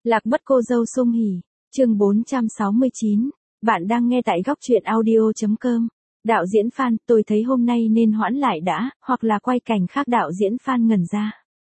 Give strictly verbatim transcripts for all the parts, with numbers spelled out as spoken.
Lạc mất cô dâu sung hỉ, chương bốn trăm sáu mươi chín, bạn đang nghe tại góc truyện audio.com. Đạo diễn Phan, tôi thấy hôm nay nên hoãn lại đã, hoặc là quay cảnh khác. Đạo diễn Phan ngẩn ra.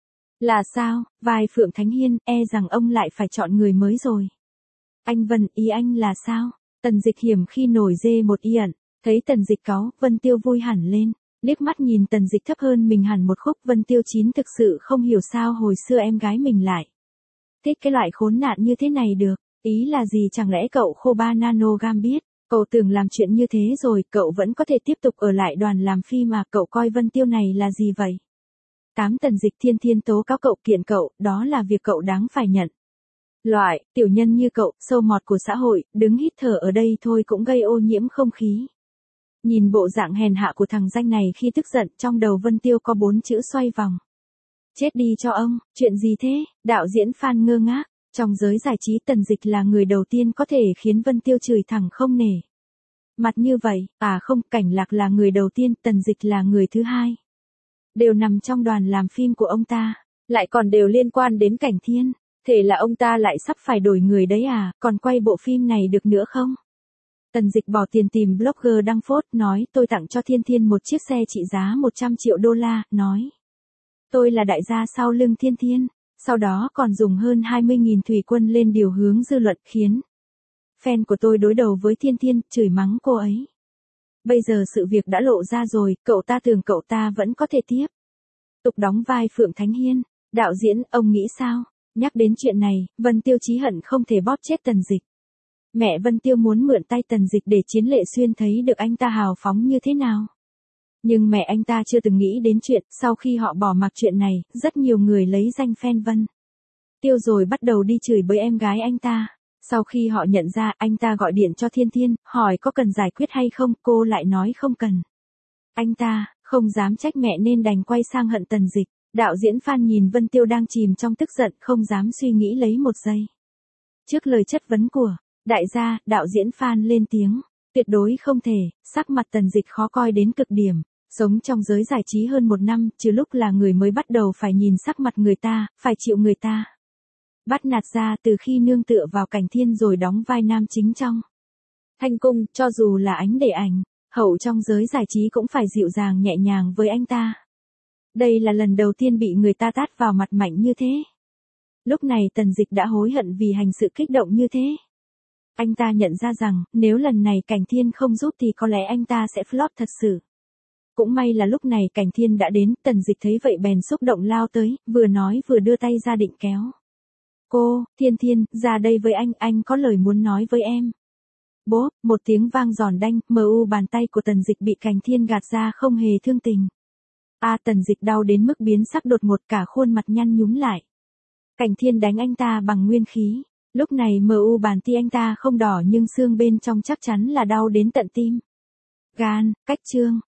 Là sao, vai Phượng Thánh Hiên, e rằng ông lại phải chọn người mới rồi. Anh Vân, ý anh là sao? Tần Dịch hiểm khi nổi dê một y ẩn, thấy Tần Dịch cáu, Vân Tiêu vui hẳn lên, liếc mắt nhìn Tần Dịch thấp hơn mình hẳn một khúc. Vân Tiêu chín thực sự không hiểu sao hồi xưa em gái mình lại thích cái loại khốn nạn như thế này được, ý là gì? Chẳng lẽ cậu khô ba nano gam biết, cậu tưởng làm chuyện như thế rồi, cậu vẫn có thể tiếp tục ở lại đoàn làm phim mà, cậu coi Vân Tiêu này là gì vậy? Tám Tần Dịch thiên thiên tố cáo cậu, kiện cậu, đó là việc cậu đáng phải nhận. Loại, tiểu nhân như cậu, sâu mọt của xã hội, đứng hít thở ở đây thôi cũng gây ô nhiễm không khí. Nhìn bộ dạng hèn hạ của thằng danh này khi tức giận, trong đầu Vân Tiêu có bốn chữ xoay vòng. Chết đi cho ông, chuyện gì thế? Đạo diễn Phan ngơ ngác, trong giới giải trí Tần Dịch là người đầu tiên có thể khiến Vân Tiêu chửi thẳng không nể mặt như vậy, à không, Cảnh Lạc là người đầu tiên, Tần Dịch là người thứ hai. Đều nằm trong đoàn làm phim của ông ta, lại còn đều liên quan đến Cảnh Thiên, thế là ông ta lại sắp phải đổi người đấy à, còn quay bộ phim này được nữa không? Tần Dịch bỏ tiền tìm blogger đăng phốt, nói tôi tặng cho Thiên Thiên một chiếc xe trị giá một trăm triệu đô la, nói tôi là đại gia sau lưng Thiên Thiên, sau đó còn dùng hơn hai mươi nghìn thủy quân lên điều hướng dư luận, khiến fan của tôi đối đầu với Thiên Thiên, chửi mắng cô ấy. Bây giờ sự việc đã lộ ra rồi, cậu ta tưởng cậu ta vẫn có thể tiếp tục đóng vai Phượng Thánh Hiên. Đạo diễn, ông nghĩ sao? Nhắc đến chuyện này, Vân Tiêu chí hận không thể bóp chết Tần Dịch. Mẹ Vân Tiêu muốn mượn tay Tần Dịch để Chiến Lệ Xuyên thấy được anh ta hào phóng như thế nào. Nhưng mẹ anh ta chưa từng nghĩ đến chuyện, sau khi họ bỏ mặc chuyện này, rất nhiều người lấy danh fan Vân Tiêu rồi bắt đầu đi chửi bới em gái anh ta. Sau khi họ nhận ra, anh ta gọi điện cho Thiên Thiên, hỏi có cần giải quyết hay không, cô lại nói không cần. Anh ta không dám trách mẹ nên đành quay sang hận Tần Dịch. Đạo diễn Phan nhìn Vân Tiêu đang chìm trong tức giận, không dám suy nghĩ lấy một giây. Trước lời chất vấn của đại gia, đạo diễn Phan lên tiếng, tuyệt đối không thể. Sắc mặt Tần Dịch khó coi đến cực điểm. Sống trong giới giải trí hơn một năm, trừ lúc là người mới bắt đầu phải nhìn sắc mặt người ta, phải chịu người ta bắt nạt ra, từ khi nương tựa vào Cảnh Thiên rồi đóng vai nam chính trong Thanh Cung, cho dù là Ánh Để Ảnh, hậu trong giới giải trí cũng phải dịu dàng nhẹ nhàng với anh ta. Đây là lần đầu tiên bị người ta tát vào mặt mạnh như thế. Lúc này Tần Dịch đã hối hận vì hành sự kích động như thế. Anh ta nhận ra rằng, nếu lần này Cảnh Thiên không giúp thì có lẽ anh ta sẽ flop thật sự. Cũng may là lúc này Cảnh Thiên đã đến, Tần Dịch thấy vậy bèn xúc động lao tới, vừa nói vừa đưa tay ra định kéo cô. Thiên Thiên, ra đây với anh, anh có lời muốn nói với em. Bốp, một tiếng vang giòn đanh, mờ u bàn tay của Tần Dịch bị Cảnh Thiên gạt ra không hề thương tình. A à, Tần Dịch đau đến mức biến sắc đột ngột, cả khuôn mặt nhăn nhúm lại. Cảnh Thiên đánh anh ta bằng nguyên khí. Lúc này mờ u bàn tay anh ta không đỏ nhưng xương bên trong chắc chắn là đau đến tận tim gan. Cách chương